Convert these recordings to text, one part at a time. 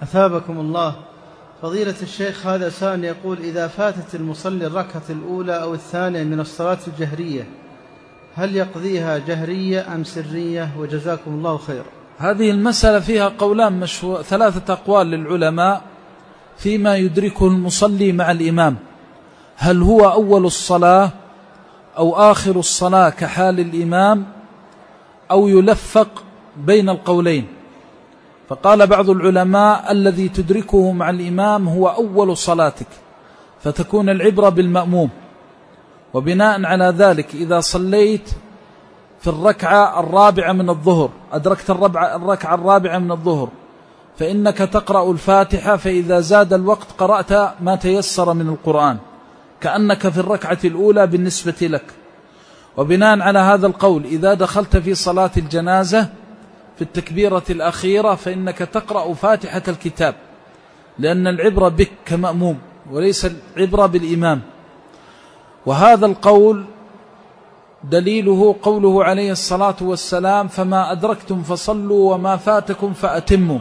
أثابكم الله. فضيلة الشيخ، هذا سائل يقول: إذا فاتت المصلي الركعة الأولى أو الثانية من الصلاة الجهرية، هل يقضيها جهرية أم سرية؟ وجزاكم الله خير. هذه المسألة فيها قولان ثلاثة أقوال للعلماء فيما يدركه المصلي مع الإمام، هل هو أول الصلاة أو آخر الصلاة كحال الإمام أو يلفق بين القولين. فقال بعض العلماء: الذي تدركه مع الإمام هو أول صلاتك، فتكون العبرة بالمأموم. وبناء على ذلك إذا صليت في الركعة الرابعة من الظهر، أدركت الركعة الرابعة من الظهر، فإنك تقرأ الفاتحة، فإذا زاد الوقت قرأت ما تيسر من القرآن، كأنك في الركعة الأولى بالنسبة لك. وبناء على هذا القول إذا دخلت في صلاة الجنازة في التكبيرة الأخيرة فإنك تقرأ فاتحة الكتاب، لأن العبرة بك كمأموم وليس العبرة بالإمام. وهذا القول دليله قوله عليه الصلاة والسلام: فما أدركتم فصلوا وما فاتكم فأتموا.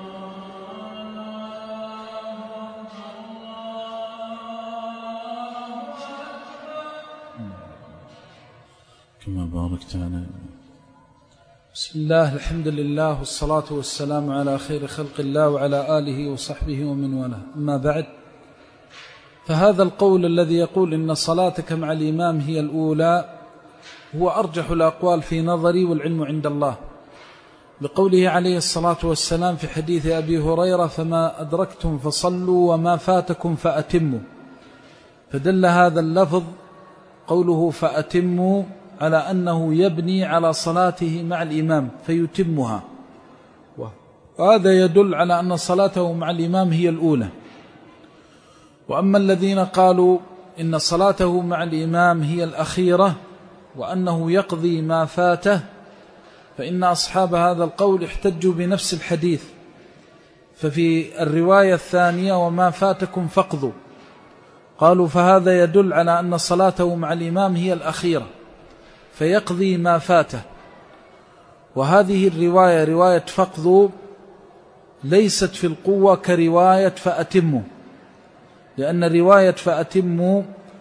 كما باركت على. بسم الله، الحمد لله، والصلاة والسلام على خير خلق الله وعلى آله وصحبه ومن والاه. أما بعد، فهذا القول الذي يقول إن صلاتك مع الإمام هي الأولى هو أرجح الأقوال في نظري، والعلم عند الله، بقوله عليه الصلاة والسلام في حديث أبي هريرة: فما أدركتم فصلوا وما فاتكم فأتموا. فدل هذا اللفظ قوله فأتموا على أنه يبني على صلاته مع الإمام فيتمها، وهذا يدل على أن صلاته مع الإمام هي الأولى. وأما الذين قالوا إن صلاته مع الإمام هي الأخيرة وأنه يقضي ما فاته، فإن أصحاب هذا القول احتجوا بنفس الحديث، ففي الرواية الثانية: وما فاتكم فاقضوا، قالوا فهذا يدل على أن صلاته مع الإمام هي الأخيرة فيقضي ما فاته. وهذه الرواية رواية فاقضوا ليست في القوة كرواية فأتموا، لأن رواية فأتموا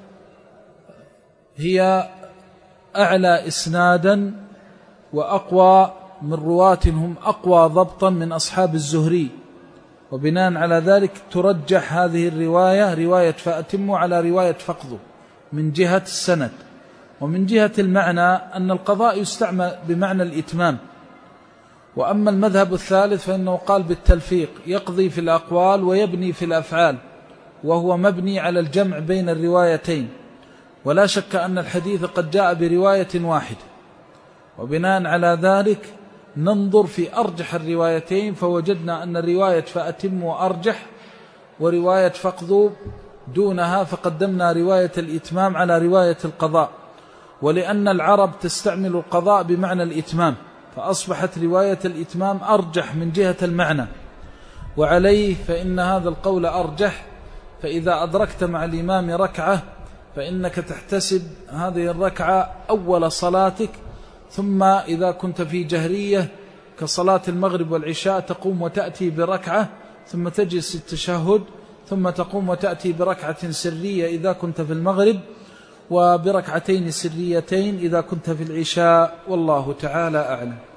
هي أعلى إسنادا وأقوى من رواة هم أقوى ضبطا من أصحاب الزهري، وبناء على ذلك ترجح هذه الرواية رواية فأتموا على رواية فاقضوا من جهة السند. ومن جهة المعنى أن القضاء يستعمل بمعنى الإتمام. وأما المذهب الثالث فإنه قال بالتلفيق، يقضي في الأقوال ويبني في الأفعال، وهو مبني على الجمع بين الروايتين، ولا شك أن الحديث قد جاء برواية واحدة. وبناء على ذلك ننظر في أرجح الروايتين، فوجدنا أن رواية فأتموا أرجح ورواية فاقضوا دونها، فقدمنا رواية الإتمام على رواية القضاء، ولأن العرب تستعمل القضاء بمعنى الإتمام، فأصبحت رواية الإتمام أرجح من جهة المعنى، وعليه فإن هذا القول أرجح. فإذا أدركت مع الإمام ركعة فإنك تحتسب هذه الركعة أول صلاتك، ثم إذا كنت في جهرية كصلاة المغرب والعشاء تقوم وتأتي بركعة، ثم تجلس التشهد، ثم تقوم وتأتي بركعة سرية إذا كنت في المغرب، وبركعتين سريتين إذا كنت في العشاء، والله تعالى أعلم.